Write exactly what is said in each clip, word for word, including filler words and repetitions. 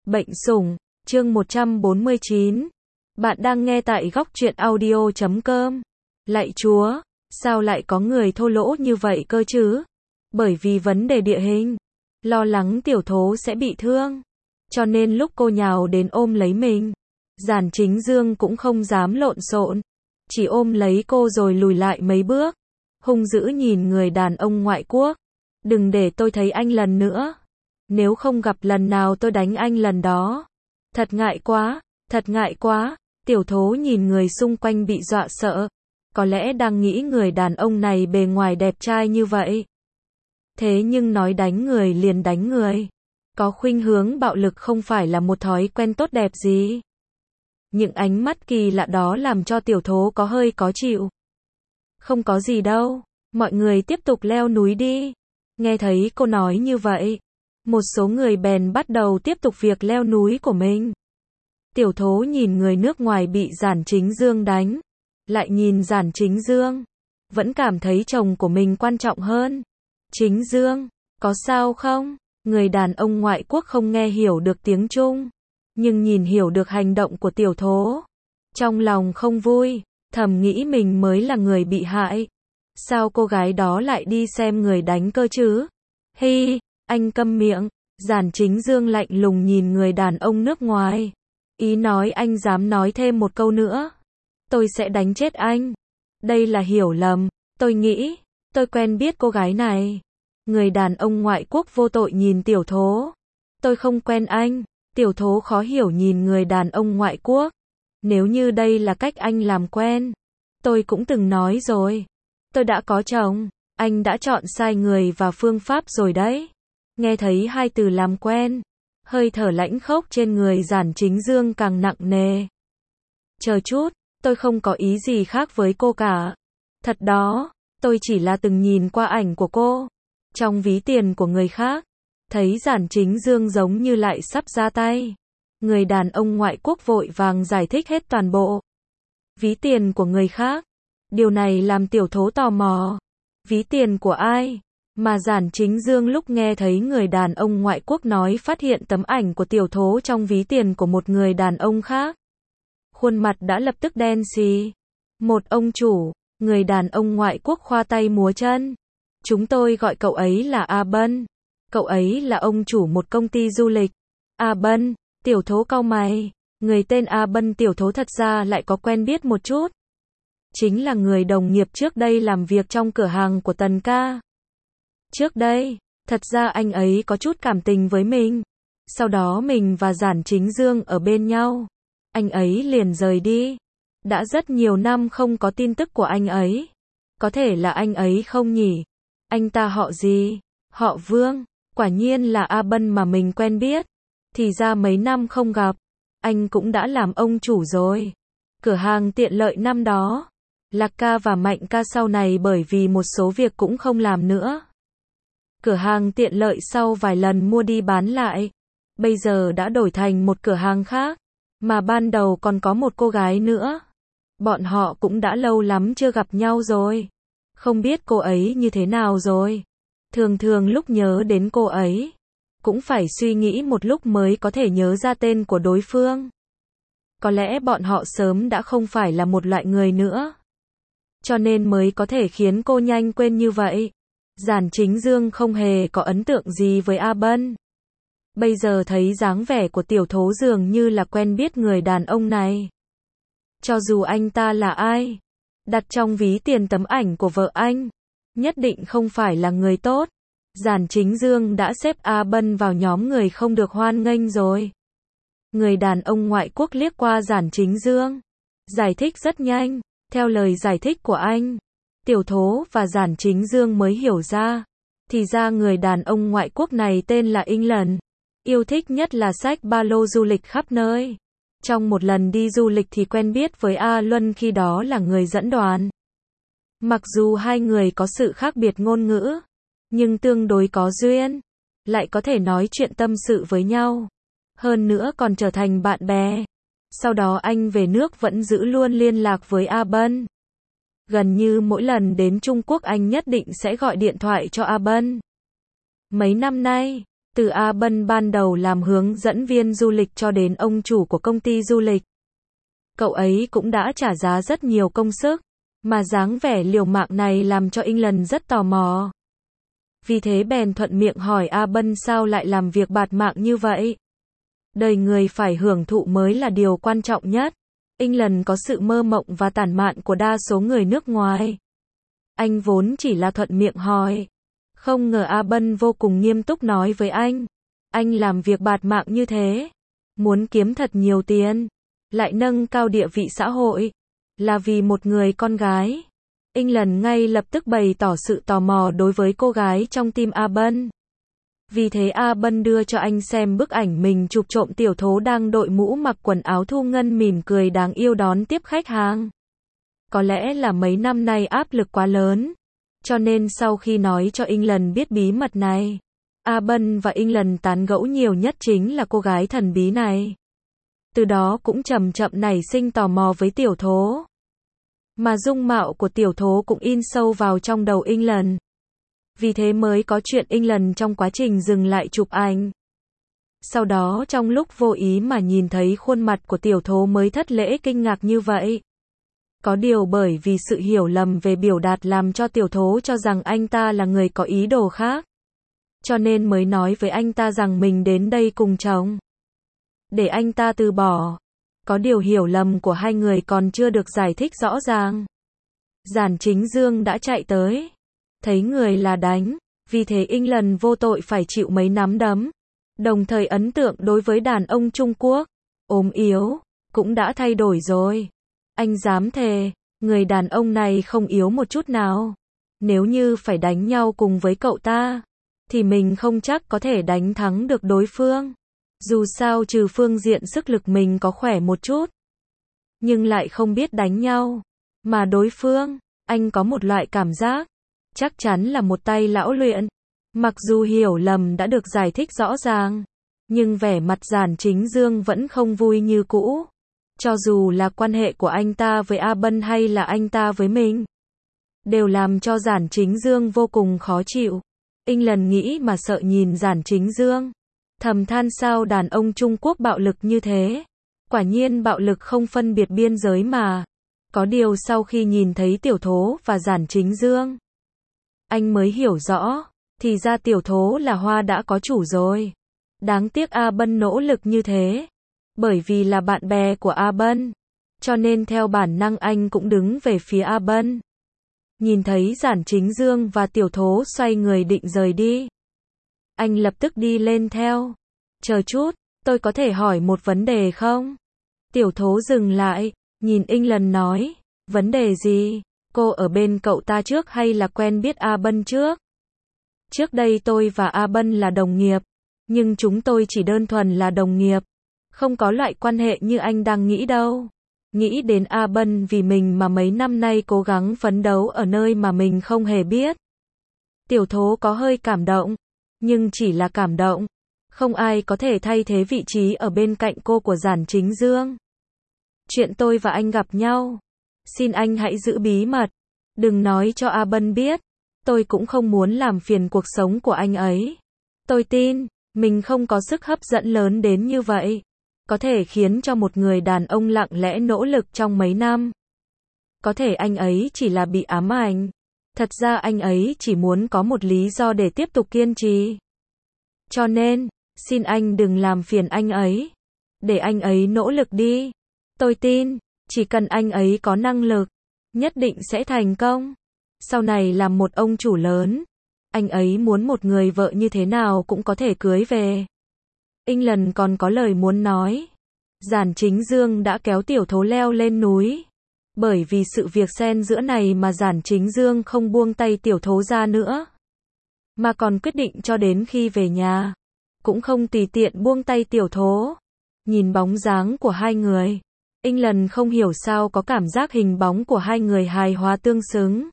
Bệnh sủng, chương một trăm bốn mươi chín. Bạn đang nghe tại góc truyện audio chấm com. Lạy Chúa, sao lại có người thô lỗ như vậy cơ chứ? Bởi vì vấn đề địa hình, lo lắng tiểu thố sẽ bị thương. Cho nên lúc cô nhào đến ôm lấy mình, Giản Chính Dương cũng không dám lộn xộn, chỉ ôm lấy cô rồi lùi lại mấy bước, hung dữ nhìn người đàn ông ngoại quốc. Đừng để tôi thấy anh lần nữa. Nếu không gặp lần nào tôi đánh anh lần đó. Thật ngại quá, thật ngại quá. Tiểu thố nhìn người xung quanh bị dọa sợ. Có lẽ đang nghĩ người đàn ông này bề ngoài đẹp trai như vậy. Thế nhưng nói đánh người liền đánh người. Có khuynh hướng bạo lực không phải là một thói quen tốt đẹp gì. Những ánh mắt kỳ lạ đó làm cho tiểu thố có hơi khó chịu. Không có gì đâu, mọi người tiếp tục leo núi đi. Nghe thấy cô nói như vậy, một số người bèn bắt đầu tiếp tục việc leo núi của mình. Tiểu thố nhìn người nước ngoài bị Giản Chính Dương đánh, lại nhìn Giản Chính Dương, vẫn cảm thấy chồng của mình quan trọng hơn. Chính Dương, có sao không? Người đàn ông ngoại quốc không nghe hiểu được tiếng Trung, nhưng nhìn hiểu được hành động của tiểu thố. Trong lòng không vui, thầm nghĩ mình mới là người bị hại. Sao cô gái đó lại đi xem người đánh cơ chứ? Hi, anh câm miệng. Giản Chính Dương lạnh lùng nhìn người đàn ông nước ngoài. Ý nói anh dám nói thêm một câu nữa, tôi sẽ đánh chết anh. Đây là hiểu lầm, tôi nghĩ, tôi quen biết cô gái này. Người đàn ông ngoại quốc vô tội nhìn tiểu thố. Tôi không quen anh. Tiểu thố khó hiểu nhìn người đàn ông ngoại quốc. Nếu như đây là cách anh làm quen, tôi cũng từng nói rồi. Tôi đã có chồng, anh đã chọn sai người và phương pháp rồi đấy. Nghe thấy hai từ làm quen, hơi thở lãnh khốc trên người Giản Chính Dương càng nặng nề. Chờ chút, tôi không có ý gì khác với cô cả. Thật đó, tôi chỉ là từng nhìn qua ảnh của cô trong ví tiền của người khác, thấy Giản Chính Dương giống như lại sắp ra tay. Người đàn ông ngoại quốc vội vàng giải thích hết toàn bộ. Ví tiền của người khác. Điều này làm tiểu thố tò mò. Ví tiền của ai? Mà Giản Chính Dương lúc nghe thấy người đàn ông ngoại quốc nói phát hiện tấm ảnh của tiểu thố trong ví tiền của một người đàn ông khác. Khuôn mặt đã lập tức đen xì. Một ông chủ, người đàn ông ngoại quốc khoa tay múa chân. Chúng tôi gọi cậu ấy là A Bân. Cậu ấy là ông chủ một công ty du lịch. A Bân, tiểu thố cau mày. Người tên A Bân tiểu thố thật ra lại có quen biết một chút. Chính là người đồng nghiệp trước đây làm việc trong cửa hàng của Tần ca. Trước đây, thật ra anh ấy có chút cảm tình với mình. Sau đó mình và Giản Chính Dương ở bên nhau. Anh ấy liền rời đi. Đã rất nhiều năm không có tin tức của anh ấy. Có thể là anh ấy không nhỉ? Anh ta họ gì? Họ Vương. Quả nhiên là A Bân mà mình quen biết. Thì ra mấy năm không gặp, anh cũng đã làm ông chủ rồi. Cửa hàng tiện lợi năm đó. Lạc ca và Mạnh ca sau này bởi vì một số việc cũng không làm nữa. Cửa hàng tiện lợi sau vài lần mua đi bán lại, bây giờ đã đổi thành một cửa hàng khác. Mà ban đầu còn có một cô gái nữa. Bọn họ cũng đã lâu lắm chưa gặp nhau rồi. Không biết cô ấy như thế nào rồi. Thường thường lúc nhớ đến cô ấy, cũng phải suy nghĩ một lúc mới có thể nhớ ra tên của đối phương. Có lẽ bọn họ sớm đã không phải là một loại người nữa, cho nên mới có thể khiến cô nhanh quên như vậy. Giản Chính Dương không hề có ấn tượng gì với A Bân. Bây giờ thấy dáng vẻ của tiểu thố dường như là quen biết người đàn ông này. Cho dù anh ta là ai, đặt trong ví tiền tấm ảnh của vợ anh, nhất định không phải là người tốt. Giản Chính Dương đã xếp A Bân vào nhóm người không được hoan nghênh rồi. Người đàn ông ngoại quốc liếc qua Giản Chính Dương, giải thích rất nhanh. Theo lời giải thích của anh, tiểu thố và Giản Chính Dương mới hiểu ra. Thì ra người đàn ông ngoại quốc này tên là England. Yêu thích nhất là xách ba lô du lịch khắp nơi. Trong một lần đi du lịch thì quen biết với A Luân, khi đó là người dẫn đoàn. Mặc dù hai người có sự khác biệt ngôn ngữ, nhưng tương đối có duyên, lại có thể nói chuyện tâm sự với nhau. Hơn nữa còn trở thành bạn bè. Sau đó anh về nước vẫn giữ luôn liên lạc với A Bân. Gần như mỗi lần đến Trung Quốc anh nhất định sẽ gọi điện thoại cho A Bân. Mấy năm nay, Từ A Bân ban đầu làm hướng dẫn viên du lịch cho đến ông chủ của công ty du lịch. Cậu ấy cũng đã trả giá rất nhiều công sức, mà dáng vẻ liều mạng này làm cho England rất tò mò. Vì thế bèn thuận miệng hỏi A Bân sao lại làm việc bạt mạng như vậy. Đời người phải hưởng thụ mới là điều quan trọng nhất. England có sự mơ mộng và tản mạn của đa số người nước ngoài. Anh vốn chỉ là thuận miệng hỏi. Không ngờ A Bân vô cùng nghiêm túc nói với anh. Anh làm việc bạt mạng như thế, muốn kiếm thật nhiều tiền, lại nâng cao địa vị xã hội, là vì một người con gái. England ngay lập tức bày tỏ sự tò mò đối với cô gái trong tim A Bân. Vì thế A Bân đưa cho anh xem bức ảnh mình chụp trộm tiểu thố đang đội mũ mặc quần áo thu ngân mỉm cười đáng yêu đón tiếp khách hàng. Có lẽ là mấy năm nay áp lực quá lớn, cho nên sau khi nói cho England biết bí mật này, A Bân và England tán gẫu nhiều nhất chính là cô gái thần bí này. Từ đó cũng chậm chậm nảy sinh tò mò với tiểu thố. Mà dung mạo của tiểu thố cũng in sâu vào trong đầu England. Vì thế mới có chuyện England trong quá trình dừng lại chụp ảnh. Sau đó trong lúc vô ý mà nhìn thấy khuôn mặt của tiểu thố mới thất lễ kinh ngạc như vậy. Có điều bởi vì sự hiểu lầm về biểu đạt làm cho tiểu thố cho rằng anh ta là người có ý đồ khác. Cho nên mới nói với anh ta rằng mình đến đây cùng chồng. Để anh ta từ bỏ. Có điều hiểu lầm của hai người còn chưa được giải thích rõ ràng. Giản Chính Dương đã chạy tới. Thấy người là đánh. Vì thế England vô tội phải chịu mấy nắm đấm. Đồng thời ấn tượng đối với đàn ông Trung Quốc, ốm yếu, cũng đã thay đổi rồi. Anh dám thề, người đàn ông này không yếu một chút nào. Nếu như phải đánh nhau cùng với cậu ta, thì mình không chắc có thể đánh thắng được đối phương. Dù sao trừ phương diện sức lực mình có khỏe một chút, nhưng lại không biết đánh nhau. Mà đối phương, anh có một loại cảm giác, chắc chắn là một tay lão luyện. Mặc dù hiểu lầm đã được giải thích rõ ràng, nhưng vẻ mặt Giản Chính Dương vẫn không vui như cũ. Cho dù là quan hệ của anh ta với A Bân hay là anh ta với mình, đều làm cho Giản Chính Dương vô cùng khó chịu. England nghĩ mà sợ nhìn Giản Chính Dương, thầm than sao đàn ông Trung Quốc bạo lực như thế. Quả nhiên bạo lực không phân biệt biên giới mà. Có điều sau khi nhìn thấy tiểu thố và Giản Chính Dương, anh mới hiểu rõ, thì ra tiểu thố là hoa đã có chủ rồi. Đáng tiếc A Bân nỗ lực như thế. Bởi vì là bạn bè của A Bân, cho nên theo bản năng anh cũng đứng về phía A Bân. Nhìn thấy Giản Chính Dương và tiểu thố xoay người định rời đi, anh lập tức đi lên theo. Chờ chút, tôi có thể hỏi một vấn đề không? Tiểu thố dừng lại, nhìn England nói, vấn đề gì? Cô ở bên cậu ta trước hay là quen biết A Bân trước? Trước đây tôi và A Bân là đồng nghiệp, nhưng chúng tôi chỉ đơn thuần là đồng nghiệp. Không có loại quan hệ như anh đang nghĩ đâu. Nghĩ đến A Bân vì mình mà mấy năm nay cố gắng phấn đấu ở nơi mà mình không hề biết. Tiểu thố có hơi cảm động, nhưng chỉ là cảm động. Không ai có thể thay thế vị trí ở bên cạnh cô của Giản Chính Dương. Chuyện tôi và anh gặp nhau, xin anh hãy giữ bí mật. Đừng nói cho A Bân biết. Tôi cũng không muốn làm phiền cuộc sống của anh ấy. Tôi tin, mình không có sức hấp dẫn lớn đến như vậy. Có thể khiến cho một người đàn ông lặng lẽ nỗ lực trong mấy năm. Có thể anh ấy chỉ là bị ám ảnh. Thật ra anh ấy chỉ muốn có một lý do để tiếp tục kiên trì. Cho nên, xin anh đừng làm phiền anh ấy. Để anh ấy nỗ lực đi. Tôi tin, chỉ cần anh ấy có năng lực, nhất định sẽ thành công. Sau này làm một ông chủ lớn, anh ấy muốn một người vợ như thế nào cũng có thể cưới về. England còn có lời muốn nói. Giản Chính Dương đã kéo tiểu thố leo lên núi. Bởi vì sự việc xen giữa này mà Giản Chính Dương không buông tay tiểu thố ra nữa. Mà còn quyết định cho đến khi về nhà, cũng không tùy tiện buông tay tiểu thố. Nhìn bóng dáng của hai người, England không hiểu sao có cảm giác hình bóng của hai người hài hòa tương xứng.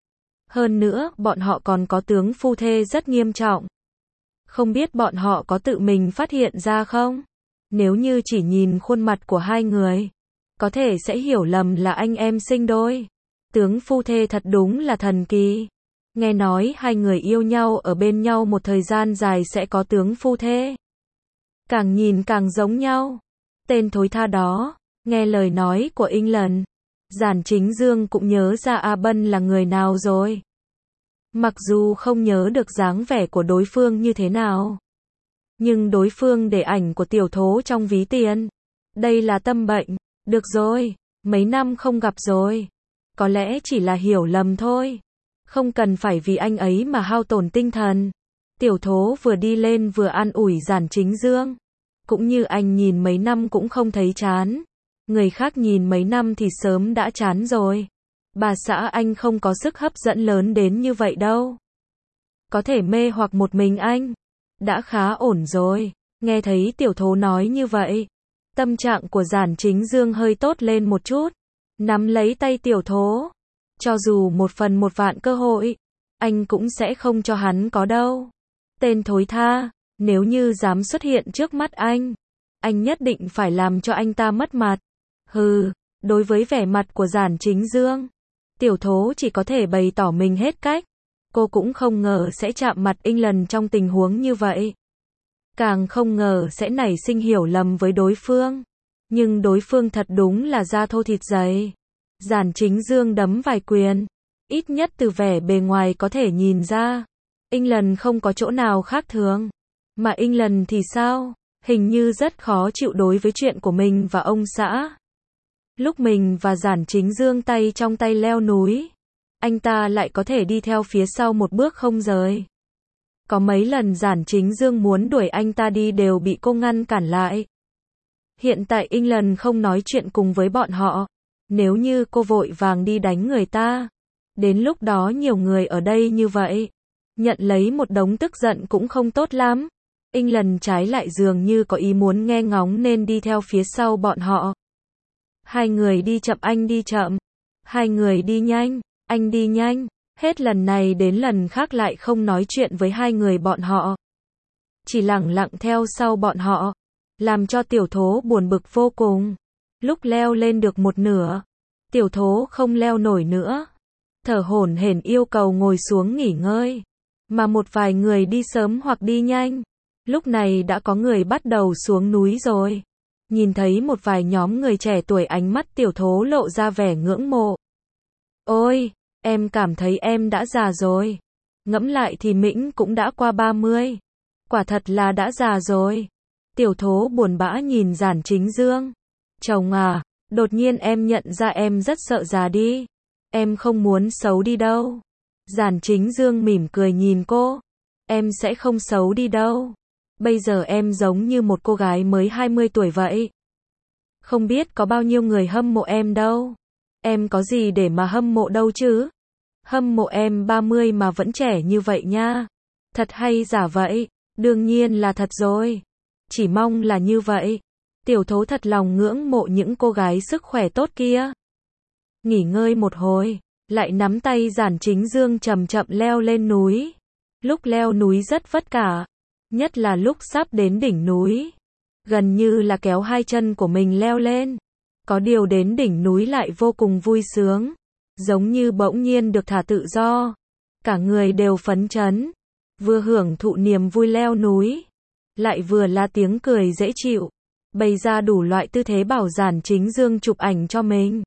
Hơn nữa, bọn họ còn có tướng phu thê rất nghiêm trọng. Không biết bọn họ có tự mình phát hiện ra không? Nếu như chỉ nhìn khuôn mặt của hai người, có thể sẽ hiểu lầm là anh em sinh đôi. Tướng phu thê thật đúng là thần kỳ. Nghe nói hai người yêu nhau ở bên nhau một thời gian dài sẽ có tướng phu thê. Càng nhìn càng giống nhau. Tên thối tha đó, nghe lời nói của England, Giản Chính Dương cũng nhớ ra A Bân là người nào rồi. Mặc dù không nhớ được dáng vẻ của đối phương như thế nào, nhưng đối phương để ảnh của tiểu thố trong ví tiền. Đây là tâm bệnh. Được rồi, mấy năm không gặp rồi. Có lẽ chỉ là hiểu lầm thôi. Không cần phải vì anh ấy mà hao tổn tinh thần. Tiểu thố vừa đi lên vừa an ủi Giản Chính Dương. Cũng như anh nhìn mấy năm cũng không thấy chán. Người khác nhìn mấy năm thì sớm đã chán rồi. Bà xã anh không có sức hấp dẫn lớn đến như vậy đâu. Có thể mê hoặc một mình anh. Đã khá ổn rồi. Nghe thấy tiểu thố nói như vậy, tâm trạng của Giản Chính Dương hơi tốt lên một chút. Nắm lấy tay tiểu thố. Cho dù một phần một vạn cơ hội, anh cũng sẽ không cho hắn có đâu. Tên thối tha, nếu như dám xuất hiện trước mắt anh, anh nhất định phải làm cho anh ta mất mặt. Hừ, đối với vẻ mặt của Giản Chính Dương, tiểu thố chỉ có thể bày tỏ mình hết cách. Cô cũng không ngờ sẽ chạm mặt England trong tình huống như vậy. Càng không ngờ sẽ nảy sinh hiểu lầm với đối phương. Nhưng đối phương thật đúng là da thô thịt dày. Giản Chính Dương đấm vài quyền. Ít nhất từ vẻ bề ngoài có thể nhìn ra. England không có chỗ nào khác thường. Mà England thì sao? Hình như rất khó chịu đối với chuyện của mình và ông xã. Lúc mình và Giản Chính Dương tay trong tay leo núi, anh ta lại có thể đi theo phía sau một bước không rời. Có mấy lần Giản Chính Dương muốn đuổi anh ta đi đều bị cô ngăn cản lại. Hiện tại England không nói chuyện cùng với bọn họ. Nếu như cô vội vàng đi đánh người ta, đến lúc đó nhiều người ở đây như vậy, nhận lấy một đống tức giận cũng không tốt lắm. England trái lại dường như có ý muốn nghe ngóng nên đi theo phía sau bọn họ. Hai người đi chậm anh đi chậm. Hai người đi nhanh, anh đi nhanh. Hết lần này đến lần khác lại không nói chuyện với hai người bọn họ. Chỉ lẳng lặng theo sau bọn họ. Làm cho tiểu thố buồn bực vô cùng. Lúc leo lên được một nửa, tiểu thố không leo nổi nữa. Thở hổn hển yêu cầu ngồi xuống nghỉ ngơi. Mà một vài người đi sớm hoặc đi nhanh. Lúc này đã có người bắt đầu xuống núi rồi. Nhìn thấy một vài nhóm người trẻ tuổi, ánh mắt tiểu thố lộ ra vẻ ngưỡng mộ. Ôi, em cảm thấy em đã già rồi. Ngẫm lại thì Mĩnh cũng đã qua ba mươi. Quả thật là đã già rồi. Tiểu thố buồn bã nhìn Giản Chính Dương. Chồng à, đột nhiên em nhận ra em rất sợ già đi. Em không muốn xấu đi đâu. Giản Chính Dương mỉm cười nhìn cô. Em sẽ không xấu đi đâu. Bây giờ em giống như một cô gái mới hai mươi tuổi vậy. Không biết có bao nhiêu người hâm mộ em đâu. Em có gì để mà hâm mộ đâu chứ? Hâm mộ em ba mươi mà vẫn trẻ như vậy nha. Thật hay giả vậy? Đương nhiên là thật rồi. Chỉ mong là như vậy. Tiểu thố thật lòng ngưỡng mộ những cô gái sức khỏe tốt kia. Nghỉ ngơi một hồi, lại nắm tay Giản Chính Dương chậm chậm leo lên núi. Lúc leo núi rất vất vả, nhất là lúc sắp đến đỉnh núi. Gần như là kéo hai chân của mình leo lên. Có điều đến đỉnh núi lại vô cùng vui sướng. Giống như bỗng nhiên được thả tự do. Cả người đều phấn chấn. Vừa hưởng thụ niềm vui leo núi, lại vừa là tiếng cười dễ chịu. Bày ra đủ loại tư thế bảo Giản Chính Dương chụp ảnh cho mình.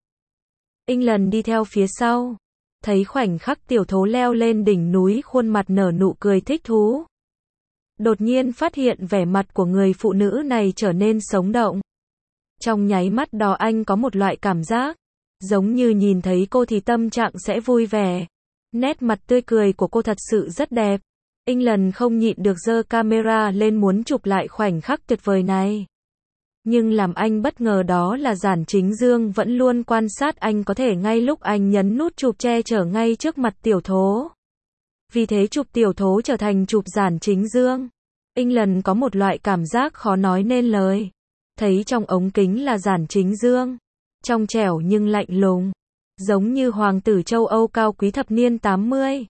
England đi theo phía sau. Thấy khoảnh khắc tiểu thố leo lên đỉnh núi, khuôn mặt nở nụ cười thích thú. Đột nhiên phát hiện vẻ mặt của người phụ nữ này trở nên sống động. Trong nháy mắt đó anh có một loại cảm giác, giống như nhìn thấy cô thì tâm trạng sẽ vui vẻ. Nét mặt tươi cười của cô thật sự rất đẹp. England không nhịn được giơ camera lên muốn chụp lại khoảnh khắc tuyệt vời này. Nhưng làm anh bất ngờ đó là Giản Chính Dương vẫn luôn quan sát anh, có thể ngay lúc anh nhấn nút chụp che chở ngay trước mặt tiểu thố. Vì thế chụp tiểu thố trở thành chụp Giản Chính Dương. England có một loại cảm giác khó nói nên lời. Thấy trong ống kính là Giản Chính Dương, trong trẻo nhưng lạnh lùng, giống như hoàng tử châu Âu cao quý thập niên tám mươi.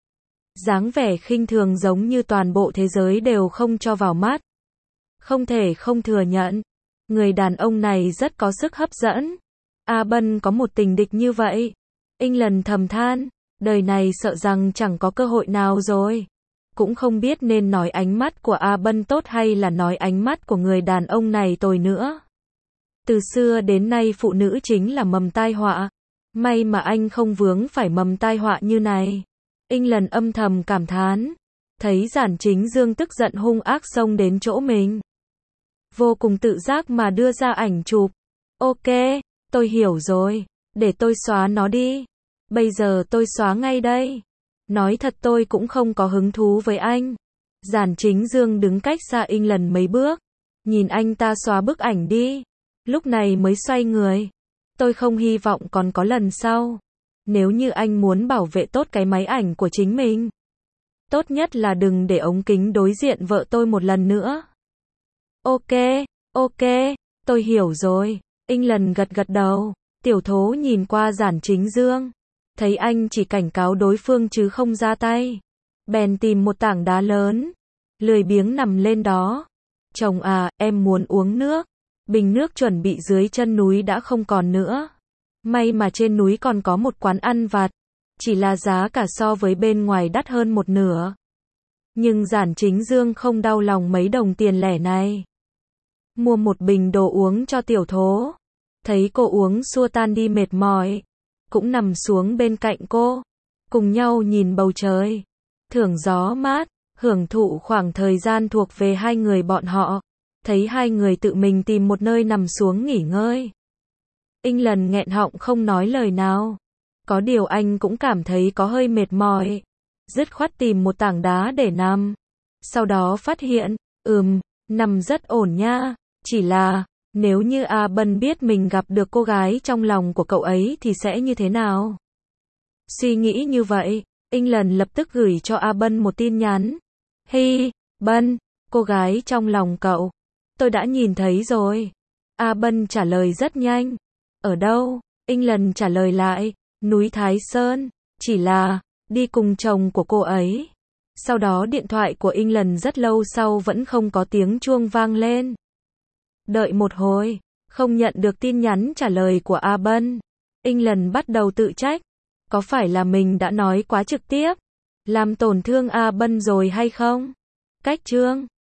Dáng vẻ khinh thường giống như toàn bộ thế giới đều không cho vào mắt. Không thể không thừa nhận, người đàn ông này rất có sức hấp dẫn. A Bân có một tình địch như vậy. England thầm than, đời này sợ rằng chẳng có cơ hội nào rồi. Cũng không biết nên nói ánh mắt của A Bân tốt hay là nói ánh mắt của người đàn ông này tồi nữa. Từ xưa đến nay phụ nữ chính là mầm tai họa. May mà anh không vướng phải mầm tai họa như này. England âm thầm cảm thán. Thấy Giản Chính Dương tức giận hung ác xông đến chỗ mình. Vô cùng tự giác mà đưa ra ảnh chụp. Ok, tôi hiểu rồi. Để tôi xóa nó đi. Bây giờ tôi xóa ngay đây. Nói thật tôi cũng không có hứng thú với anh. Giản Chính Dương đứng cách xa England mấy bước. Nhìn anh ta xóa bức ảnh đi. Lúc này mới xoay người. Tôi không hy vọng còn có lần sau. Nếu như anh muốn bảo vệ tốt cái máy ảnh của chính mình, tốt nhất là đừng để ống kính đối diện vợ tôi một lần nữa. Ok, ok, tôi hiểu rồi. England gật gật đầu. Tiểu Thố nhìn qua Giản Chính Dương. Thấy anh chỉ cảnh cáo đối phương chứ không ra tay. Bèn tìm một tảng đá lớn. Lười biếng nằm lên đó. Chồng à, em muốn uống nước. Bình nước chuẩn bị dưới chân núi đã không còn nữa. May mà trên núi còn có một quán ăn vặt. Chỉ là giá cả so với bên ngoài đắt hơn một nửa. Nhưng Giản Chính Dương không đau lòng mấy đồng tiền lẻ này. Mua một bình đồ uống cho Tiểu Thố. Thấy cô uống xua tan đi mệt mỏi. Cũng nằm xuống bên cạnh cô. Cùng nhau nhìn bầu trời. Thưởng gió mát. Hưởng thụ khoảng thời gian thuộc về hai người bọn họ. Thấy hai người tự mình tìm một nơi nằm xuống nghỉ ngơi. England nghẹn họng không nói lời nào. Có điều anh cũng cảm thấy có hơi mệt mỏi. Dứt khoát tìm một tảng đá để nằm. Sau đó phát hiện, ừm, nằm rất ổn nha. Chỉ là, nếu như A Bân biết mình gặp được cô gái trong lòng của cậu ấy thì sẽ như thế nào? Suy nghĩ như vậy, England lập tức gửi cho A Bân một tin nhắn. Hi, Bân, cô gái trong lòng cậu. Tôi đã nhìn thấy rồi. A Bân trả lời rất nhanh. Ở đâu? England trả lời lại. Núi Thái Sơn. Chỉ là, đi cùng chồng của cô ấy. Sau đó điện thoại của England rất lâu sau vẫn không có tiếng chuông vang lên. Đợi một hồi, không nhận được tin nhắn trả lời của A Bân. England bắt đầu tự trách. Có phải là mình đã nói quá trực tiếp? Làm tổn thương A Bân rồi hay không? Cách chương